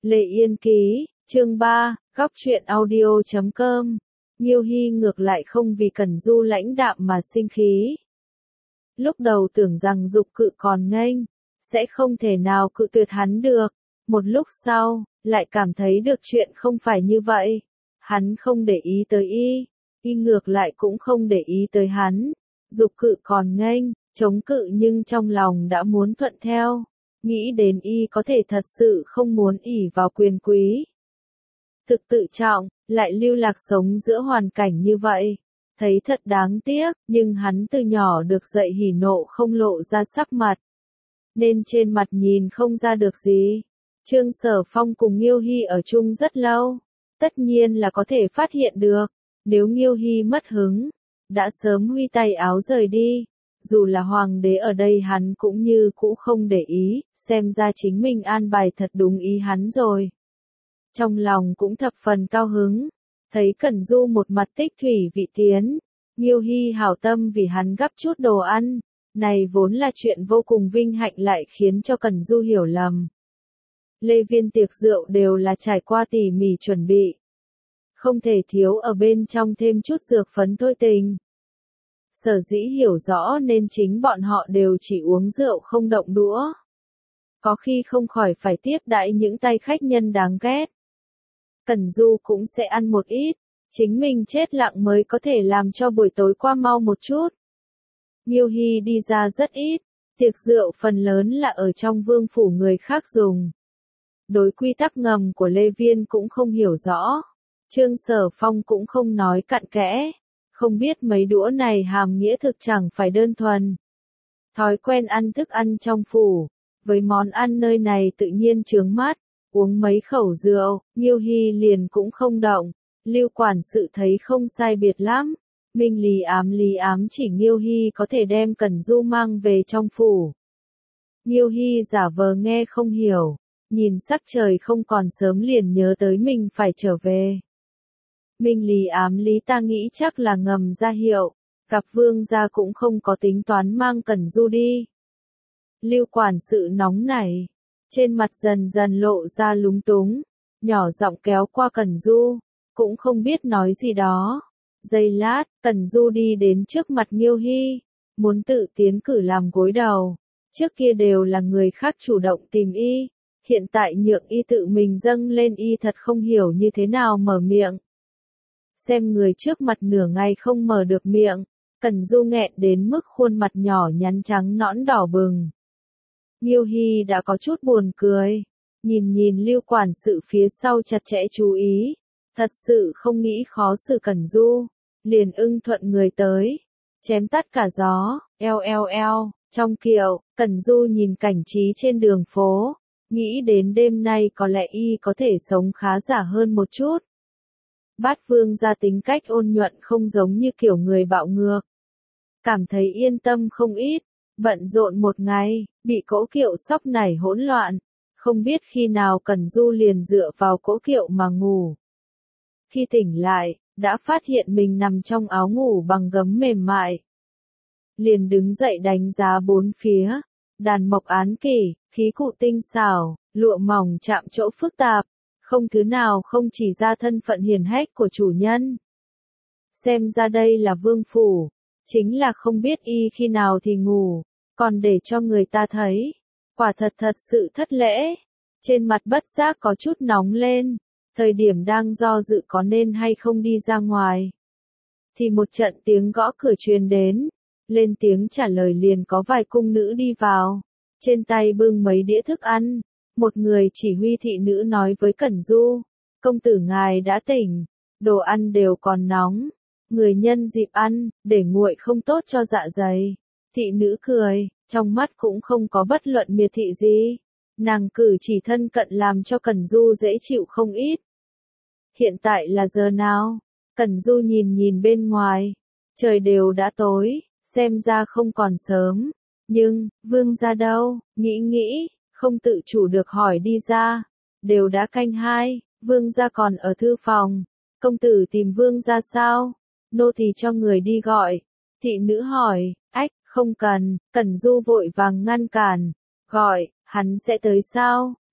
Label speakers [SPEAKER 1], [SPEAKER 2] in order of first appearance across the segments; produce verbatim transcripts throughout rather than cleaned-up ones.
[SPEAKER 1] Lệ Yên Ký, chương ba, góc truyện audio chấm com. Nghiêu Hy ngược lại không vì Cẩn Du lãnh đạm mà sinh khí. Lúc đầu tưởng rằng Dục Cự còn nghênh, sẽ không thể nào cự tuyệt hắn được. Một lúc sau, lại cảm thấy được chuyện không phải như vậy. Hắn không để ý tới y, y ngược lại cũng không để ý tới hắn. Dục Cự còn nghênh, chống cự nhưng trong lòng đã muốn thuận theo. Nghĩ đến y có thể thật sự không muốn ỷ vào quyền quý. Thực tự trọng, lại lưu lạc sống giữa hoàn cảnh như vậy. Thấy thật đáng tiếc, nhưng hắn từ nhỏ được dạy hỉ nộ không lộ ra sắc mặt. Nên trên mặt nhìn không ra được gì. Trương Sở Phong cùng Nghiêu Hy ở chung rất lâu. Tất nhiên là có thể phát hiện được. Nếu Nghiêu Hy mất hứng, đã sớm huy tay áo rời đi. Dù là hoàng đế ở đây hắn cũng như cũ không để ý, xem ra chính mình an bài thật đúng ý hắn rồi. Trong lòng cũng thập phần cao hứng, thấy Cẩn Du một mặt tích thủy vị tiến, Nghiêu Hy hảo tâm vì hắn gắp chút đồ ăn, này vốn là chuyện vô cùng vinh hạnh lại khiến cho Cẩn Du hiểu lầm. Lê viên tiệc rượu đều là trải qua tỉ mỉ chuẩn bị, không thể thiếu ở bên trong thêm chút dược phấn thôi tình. Sở dĩ hiểu rõ nên chính bọn họ đều chỉ uống rượu không động đũa. Có khi không khỏi phải tiếp đãi những tay khách nhân đáng ghét. Cẩn Du cũng sẽ ăn một ít, chính mình chết lặng mới có thể làm cho buổi tối qua mau một chút. Nghiêu Hy đi ra rất ít, tiệc rượu phần lớn là ở trong vương phủ người khác dùng. Đối quy tắc ngầm của Lê Viên cũng không hiểu rõ, Trương Sở Phong cũng không nói cặn kẽ. Không biết mấy đũa này hàm nghĩa thực chẳng phải đơn thuần. Thói quen ăn thức ăn trong phủ, với món ăn nơi này tự nhiên chướng mắt, uống mấy khẩu rượu, Nghiêu Hy liền cũng không động. Lưu quản sự thấy không sai biệt lắm, minh lý ám lý ám chỉ Nghiêu Hy có thể đem Cẩn Du mang về trong phủ. Nghiêu Hy giả vờ nghe không hiểu, nhìn sắc trời không còn sớm liền nhớ tới mình phải trở về. Minh lý ám lý ta nghĩ chắc là ngầm ra hiệu, gặp vương gia cũng không có tính toán mang Cẩn Du đi. Lưu quản sự nóng nảy, trên mặt dần dần lộ ra lúng túng, nhỏ giọng kéo qua Cẩn Du, cũng không biết nói gì đó. Giây lát, Cẩn Du đi đến trước mặt Nghiêu Hy, muốn tự tiến cử làm gối đầu. Trước kia đều là người khác chủ động tìm y, hiện tại nhượng y tự mình dâng lên y thật không hiểu như thế nào mở miệng. Xem người trước mặt nửa ngày không mở được miệng, Cẩn Du nghẹn đến mức khuôn mặt nhỏ nhắn trắng nõn đỏ bừng. Nghiêu Hy đã có chút buồn cười, nhìn nhìn Lưu quản sự phía sau chặt chẽ chú ý, thật sự không nghĩ khó xử Cẩn Du, liền ưng thuận người tới, chém tắt cả gió, eo eo eo, trong kiệu, Cẩn Du nhìn cảnh trí trên đường phố, nghĩ đến đêm nay có lẽ y có thể sống khá giả hơn một chút. Bát vương gia tính cách ôn nhuận không giống như kiểu người bạo ngược. Cảm thấy yên tâm không ít, bận rộn một ngày, bị cỗ kiệu sóc nảy hỗn loạn, không biết khi nào Cẩn Du liền dựa vào cỗ kiệu mà ngủ. Khi tỉnh lại, đã phát hiện mình nằm trong áo ngủ bằng gấm mềm mại. Liền đứng dậy đánh giá bốn phía, đàn mộc án kỷ, khí cụ tinh xảo, lụa mỏng chạm chỗ phức tạp. Không thứ nào không chỉ ra thân phận hiền hách của chủ nhân. Xem ra đây là vương phủ, chính là không biết y khi nào thì ngủ, còn để cho người ta thấy. Quả thật thật sự thất lễ, trên mặt bất giác có chút nóng lên, thời điểm đang do dự có nên hay không đi ra ngoài. Thì một trận tiếng gõ cửa truyền đến, lên tiếng trả lời liền có vài cung nữ đi vào, trên tay bưng mấy đĩa thức ăn. Một người chỉ huy thị nữ nói với Cẩn Du, công tử ngài đã tỉnh, đồ ăn đều còn nóng, người nhân dịp ăn, để nguội không tốt cho dạ dày. Thị nữ cười, trong mắt cũng không có bất luận miệt thị gì, nàng cử chỉ thân cận làm cho Cẩn Du dễ chịu không ít. Hiện tại là giờ nào? Cẩn Du nhìn nhìn bên ngoài, trời đều đã tối, xem ra không còn sớm, nhưng, vương gia đâu, nghĩ nghĩ. Không tự chủ được hỏi đi ra, đều đã canh hai, vương gia còn ở thư phòng, công tử tìm vương gia sao, nô tỳ cho người đi gọi, thị nữ hỏi, ách, không cần, Cẩn Du vội vàng ngăn cản, gọi, hắn sẽ tới sao,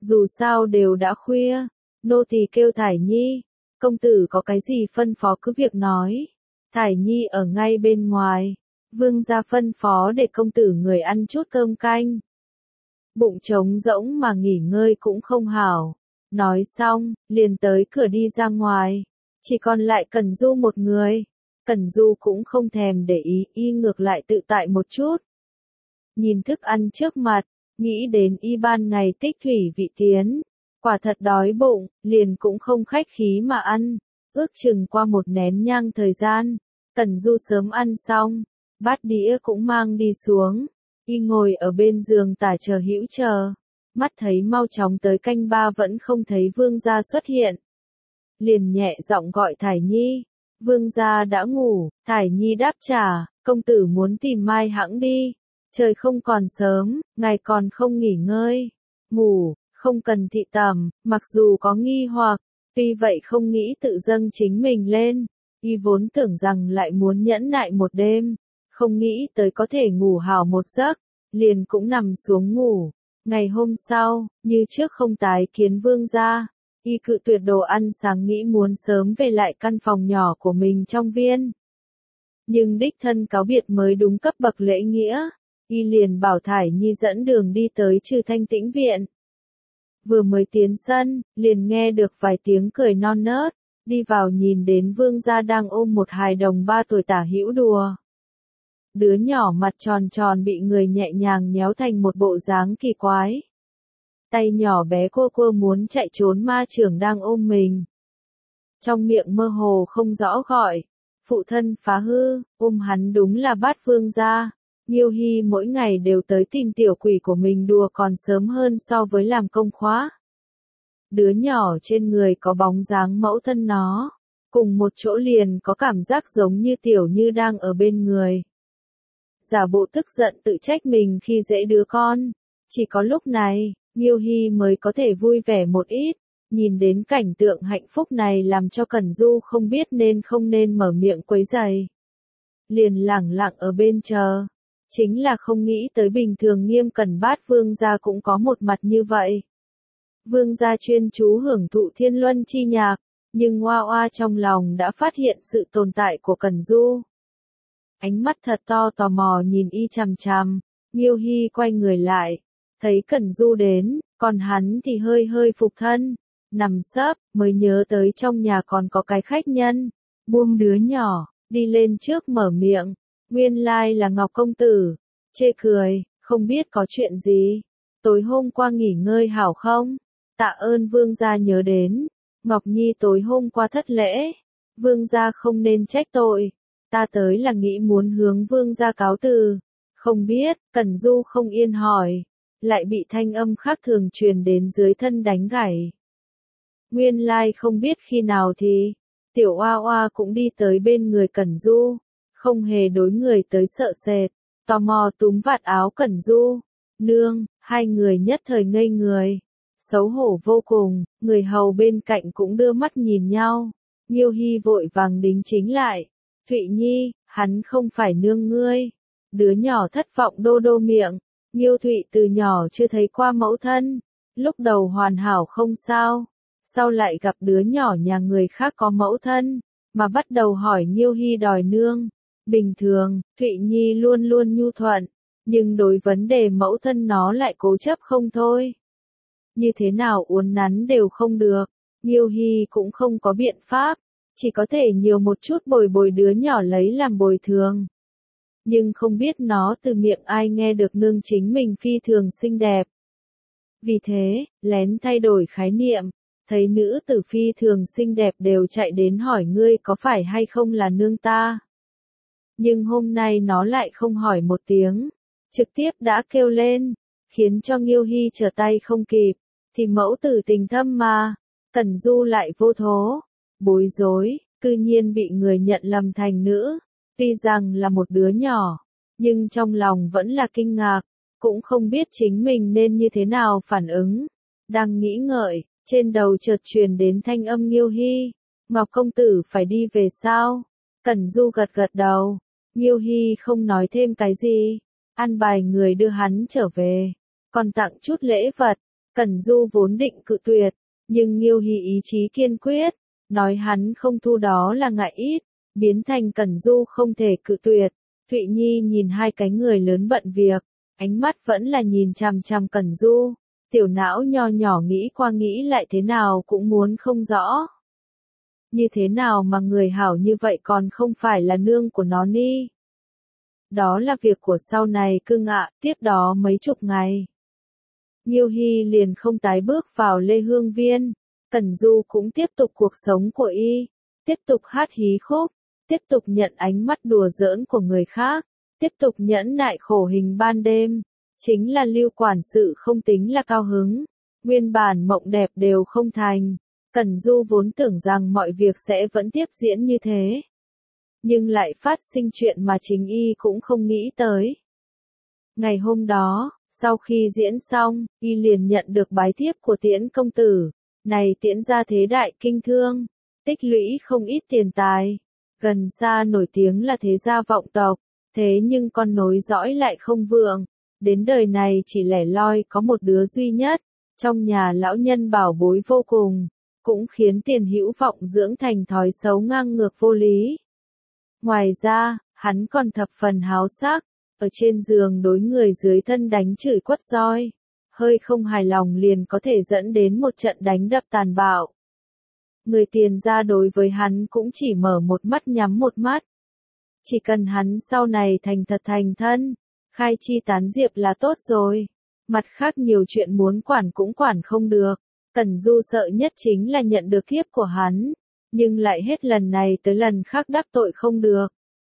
[SPEAKER 1] Dù sao đều đã khuya, nô tỳ kêu Thải Nhi, công tử có cái gì phân phó cứ việc nói. Thải Nhi ở ngay bên ngoài, vương gia phân phó để công tử người ăn chút cơm canh. Bụng trống rỗng mà nghỉ ngơi cũng không hảo. Nói xong, liền tới cửa đi ra ngoài. Chỉ còn lại Cẩn Du một người. Cẩn Du cũng không thèm để ý, y ngược lại tự tại một chút. Nhìn thức ăn trước mặt, nghĩ đến y ban ngày tích thủy vị tiến. Quả thật đói bụng, liền cũng không khách khí mà ăn. Ước chừng qua một nén nhang thời gian, Cẩn Du sớm ăn xong, bát đĩa cũng mang đi xuống. Y ngồi ở bên giường tả chờ hữu chờ, mắt thấy mau chóng tới canh ba vẫn không thấy vương gia xuất hiện. Liền nhẹ giọng gọi Thải Nhi, vương gia đã ngủ. Thải Nhi đáp trả, công tử muốn tìm mai hãng đi, trời không còn sớm, ngài còn không nghỉ ngơi, ngủ, không cần thị tẩm. Mặc dù có nghi hoặc, tuy vậy không nghĩ tự dâng chính mình lên, y vốn tưởng rằng lại muốn nhẫn nại một đêm. Không nghĩ tới có thể ngủ hào một giấc, liền cũng nằm xuống ngủ. Ngày hôm sau, như trước không tái kiến vương gia, y cự tuyệt đồ ăn sáng nghĩ muốn sớm về lại căn phòng nhỏ của mình trong viên. Nhưng đích thân cáo biệt mới đúng cấp bậc lễ nghĩa, y liền bảo Thải Nhi dẫn đường đi tới Trừ Thanh Tĩnh viện. Vừa mới tiến sân, liền nghe được vài tiếng cười non nớt, đi vào nhìn đến vương gia đang ôm một hài đồng ba tuổi tả hữu đùa. Đứa nhỏ mặt tròn tròn bị người nhẹ nhàng nhéo thành một bộ dáng kỳ quái. Tay nhỏ bé cua cua muốn chạy trốn ma trưởng đang ôm mình. Trong miệng mơ hồ không rõ gọi, phụ thân phá hư, ôm hắn đúng là Bát vương gia. Nghiêu Hy mỗi ngày đều tới tìm tiểu quỷ của mình đùa còn sớm hơn so với làm công khóa. Đứa nhỏ trên người có bóng dáng mẫu thân nó, cùng một chỗ liền có cảm giác giống như tiểu như đang ở bên người. Giả bộ tức giận tự trách mình khi dễ đứa con. Chỉ có lúc này, Nghiêu Hy mới có thể vui vẻ một ít. Nhìn đến cảnh tượng hạnh phúc này làm cho Cẩn Du không biết nên không nên mở miệng quấy rầy. Liền lẳng lặng ở bên chờ. Chính là không nghĩ tới bình thường Nghiêm Cẩn Bát vương gia cũng có một mặt như vậy. Vương gia chuyên chú hưởng thụ thiên luân chi nhạc, nhưng Hoa Hoa trong lòng đã phát hiện sự tồn tại của Cẩn Du. Ánh mắt thật to tò mò nhìn y chằm chằm, Nghiêu Hy quay người lại, thấy Cẩn Du đến, còn hắn thì hơi hơi phục thân, nằm sấp, mới nhớ tới trong nhà còn có cái khách nhân, buông đứa nhỏ, đi lên trước mở miệng, nguyên lai là Ngọc công tử, chê cười, không biết có chuyện gì, tối hôm qua nghỉ ngơi hảo không, tạ ơn vương gia nhớ đến, Ngọc Nhi tối hôm qua thất lễ, vương gia không nên trách tội. Ta tới là nghĩ muốn hướng vương gia cáo từ. Không biết, Cẩn Du không yên hỏi. Lại bị thanh âm khác thường truyền đến dưới thân đánh gãy. Nguyên lai không biết khi nào thì, tiểu Oa Oa cũng đi tới bên người Cẩn Du. Không hề đối người tới sợ sệt. Tò mò túm vạt áo Cẩn Du. Nương, hai người nhất thời ngây người. Xấu hổ vô cùng, người hầu bên cạnh cũng đưa mắt nhìn nhau. Nghiêu Hy vội vàng đính chính lại. Thụy Nhi, hắn không phải nương ngươi. Đứa nhỏ thất vọng đô đô miệng. Nghiêu Thụy từ nhỏ chưa thấy qua mẫu thân. Lúc đầu hoàn hảo không sao. Sau lại gặp đứa nhỏ nhà người khác có mẫu thân. Mà bắt đầu hỏi Nghiêu Hy đòi nương. Bình thường, Thụy Nhi luôn luôn nhu thuận. Nhưng đối vấn đề mẫu thân nó lại cố chấp không thôi. Như thế nào uốn nắn đều không được. Nghiêu Hy cũng không có biện pháp. Chỉ có thể nhiều một chút bồi bồi đứa nhỏ lấy làm bồi thường. Nhưng không biết nó từ miệng ai nghe được nương chính mình phi thường xinh đẹp. Vì thế, lén thay đổi khái niệm, thấy nữ tử phi thường xinh đẹp đều chạy đến hỏi ngươi có phải hay không là nương ta. Nhưng hôm nay nó lại không hỏi một tiếng, trực tiếp đã kêu lên, khiến cho Nghiêu Hy trở tay không kịp, thì mẫu tử tình thâm mà, Cẩn Du lại vô thố. Bối rối, cư nhiên bị người nhận lầm thành nữ, tuy rằng là một đứa nhỏ, nhưng trong lòng vẫn là kinh ngạc, cũng không biết chính mình nên như thế nào phản ứng. Đang nghĩ ngợi, trên đầu chợt truyền đến thanh âm Nghiêu Hy, Ngọc công tử phải đi về sao? Cẩn Du gật gật đầu, Nghiêu Hy không nói thêm cái gì, an bài người đưa hắn trở về, còn tặng chút lễ vật, Cẩn Du vốn định cự tuyệt, nhưng Nghiêu Hy ý chí kiên quyết, nói hắn không thu đó là ngại ít, biến thành Cẩn Du không thể cự tuyệt. Thụy Nhi nhìn hai cái người lớn bận việc, ánh mắt vẫn là nhìn chằm chằm Cẩn Du, tiểu não nho nhỏ nghĩ qua nghĩ lại thế nào cũng muốn không rõ. Như thế nào mà người hảo như vậy còn không phải là nương của nó ni? Đó là việc của sau này cưng ạ, tiếp đó mấy chục ngày. Nghiêu Hy liền không tái bước vào Lê Hương Viên, Cẩn Du cũng tiếp tục cuộc sống của y, tiếp tục hát hí khúc, tiếp tục nhận ánh mắt đùa giỡn của người khác, tiếp tục nhẫn nại khổ hình ban đêm, chính là Lưu quản sự không tính là cao hứng, nguyên bản mộng đẹp đều không thành, Cẩn Du vốn tưởng rằng mọi việc sẽ vẫn tiếp diễn như thế. Nhưng lại phát sinh chuyện mà chính y cũng không nghĩ tới. Ngày hôm đó, sau khi diễn xong, y liền nhận được bái thiếp của Tiễn công tử, này Tiễn gia thế đại kinh thương, tích lũy không ít tiền tài, gần xa nổi tiếng là thế gia vọng tộc, thế nhưng con nối dõi lại không vượng, đến đời này chỉ lẻ loi có một đứa duy nhất, trong nhà lão nhân bảo bối vô cùng, cũng khiến Tiền Hữu Vọng dưỡng thành thói xấu ngang ngược vô lý. Ngoài ra, hắn còn thập phần háo sắc, ở trên giường đối người dưới thân đánh chửi quất roi, hơi không hài lòng liền có thể dẫn đến một trận đánh đập tàn bạo. Người Tiền gia đối với hắn cũng chỉ mở một mắt nhắm một mắt. Chỉ cần hắn sau này thành thật thành thân, khai chi tán diệp là tốt rồi. Mặt khác nhiều chuyện muốn quản cũng quản không được. Cẩn Du sợ nhất chính là nhận được thiếp của hắn, nhưng lại hết lần này tới lần khác đắc tội không được.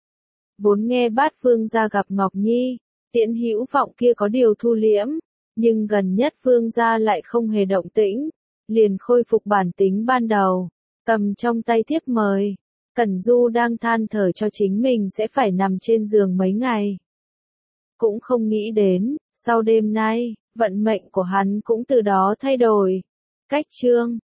[SPEAKER 1] Vốn nghe Bát Vương gia gặp Ngọc Nhi, Tiễn Hữu Vọng kia có điều thu liễm, nhưng gần nhất Vương gia lại không hề động tĩnh, liền khôi phục bản tính ban đầu, cầm trong tay thiếp mời. Cẩn Du đang than thở cho chính mình sẽ phải nằm trên giường mấy ngày. Cũng không nghĩ đến, sau đêm nay, vận mệnh của hắn cũng từ đó thay đổi. Cách chương